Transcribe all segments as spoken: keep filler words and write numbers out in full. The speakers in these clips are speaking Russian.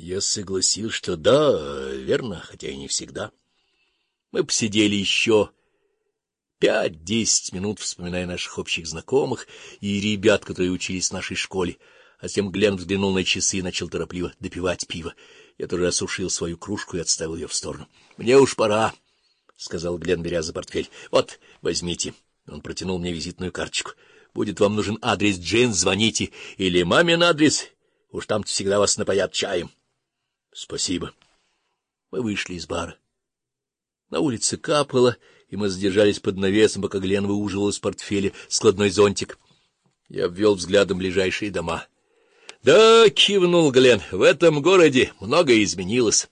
Я согласил, что да, верно, хотя и не всегда. Мы посидели еще пять-десять минут, вспоминая наших общих знакомых и ребят, которые учились в нашей школе, а затем Глен взглянул на часы и начал торопливо допивать пиво. Я тоже осушил свою кружку и отставил ее в сторону. — Мне уж пора, — сказал Глен, беря за портфель. — Вот, возьмите. Он протянул мне визитную карточку. — Будет вам нужен адрес Джин, звоните. Или мамин адрес. Уж там всегда вас напоят чаем. — Спасибо. Мы вышли из бара. На улице капало, и мы задержались под навесом, пока Глен выуживал из портфеля складной зонтик. Я обвел взглядом ближайшие дома. — Да, — кивнул Глен, — в этом городе многое изменилось.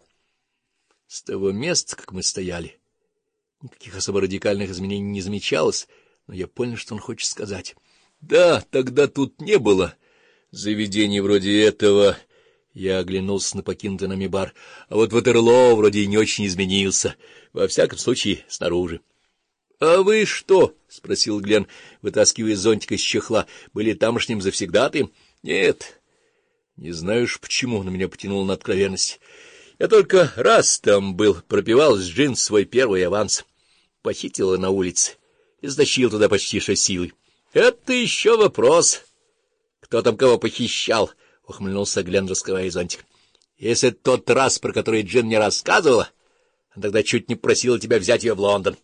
С того места, как мы стояли, никаких особо радикальных изменений не замечалось, но я понял, что он хочет сказать. Да, тогда тут не было заведений вроде этого. Я оглянулся на покинутый нами бар. А вот Ватерлоо вроде не очень изменился, во всяком случае, снаружи. — А вы что? — спросил Глен, вытаскивая зонтик из чехла. — Были тамошним завсегдатаем? — Нет. Не знаю уж почему, но меня потянуло на откровенность. Я только раз там был, пропивал с Джин свой первый аванс. Похитила на улице и затащил туда почти что силой. — Это еще вопрос. Кто там кого похищал? — ухмыльнулся Глен, раскрывая зонтик. — Если это тот раз, про который Джин мне рассказывала, она тогда чуть не просила тебя взять ее в Лондон.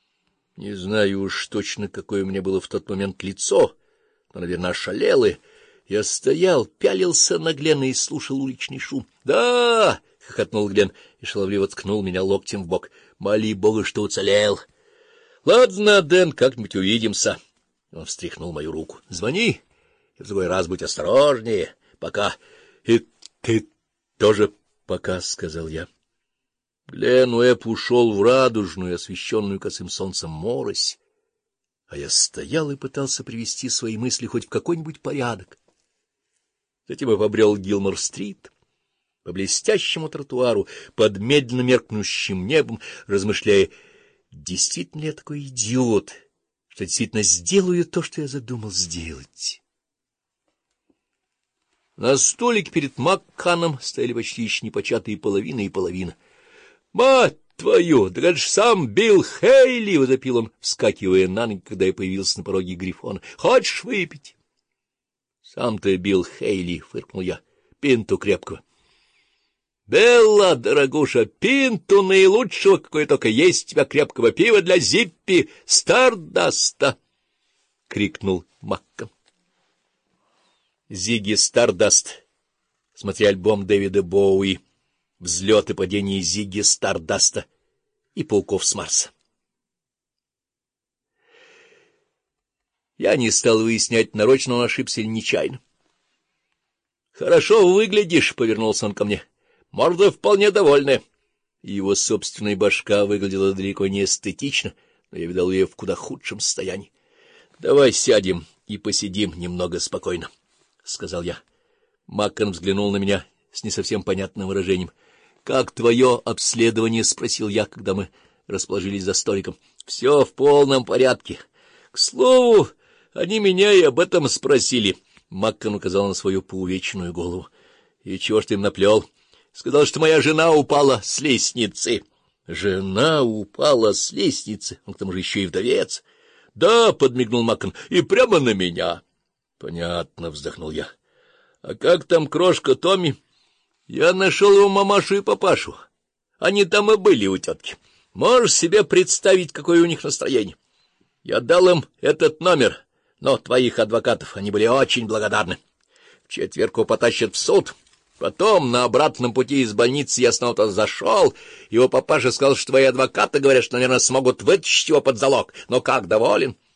Не знаю уж точно, какое у меня было в тот момент лицо, но, наверное, ошалелое. Я стоял, пялился на Глена и слушал уличный шум. — Да! — хохотнул Глен и шаловливо ткнул меня локтем в бок. — Моли Бога, что уцелел. — Ладно, Дэн, как-нибудь увидимся. Он встряхнул мою руку. — Звони, и в другой раз будь осторожнее. Пока. — И ты тоже пока, — сказал я. Глен Уэбб ушел в радужную, освещенную косым солнцем морось, а я стоял и пытался привести свои мысли хоть в какой-нибудь порядок. Затем я побрел Гилмор-стрит по блестящему тротуару под медленно меркнущим небом, размышляя, действительно ли я такой идиот, что действительно сделаю то, что я задумал сделать. На столике перед Макканом стояли почти еще непочатые половина и половина. — Мать твою! Да это ж сам Билл Хейли! — возопил он, вскакивая на ноги, когда я появился на пороге Грифона. — Хочешь выпить? — Сам-то Билл Хейли, — фыркнул я, — пинту крепкого. — Белла, дорогуша, пинту наилучшего, какое только есть у тебя крепкого пива для Зиппи Стардаста! — крикнул Маккан. Зигги Стардаст. Смотри альбом Дэвида Боуи. Взлет и падение Зигги Стардаста и пауков с Марса. Я не стал выяснять, нарочно он ошибся или нечаянно. — Хорошо выглядишь, — повернулся он ко мне. — Морда вполне довольная. Его собственная башка выглядела далеко не эстетично, но я видал ее в куда худшем состоянии. — Давай сядем и посидим немного спокойно, — сказал я. Маккан взглянул на меня с не совсем понятным выражением. — Как твое обследование? — спросил я, когда мы расположились за столиком. — Все в полном порядке. К слову, они меня и об этом спросили. Маккан указал на свою поувеченную голову. — И чего ж ты им наплел? — Сказал, что моя жена упала с лестницы. — Жена упала с лестницы? Он к тому же еще и вдовец. — Да, — подмигнул Маккан, — и прямо на меня. — Понятно, — вздохнул я. — А как там крошка Томми? — Я нашел его мамашу и папашу. Они там и были у тетки. Можешь себе представить, какое у них настроение. Я дал им этот номер, но твоих адвокатов они были очень благодарны. В четверг его потащат в суд. Потом на обратном пути из больницы я снова туда зашел. Его папаша сказал, что твои адвокаты говорят, что, наверное, смогут вытащить его под залог. Но как, доволен?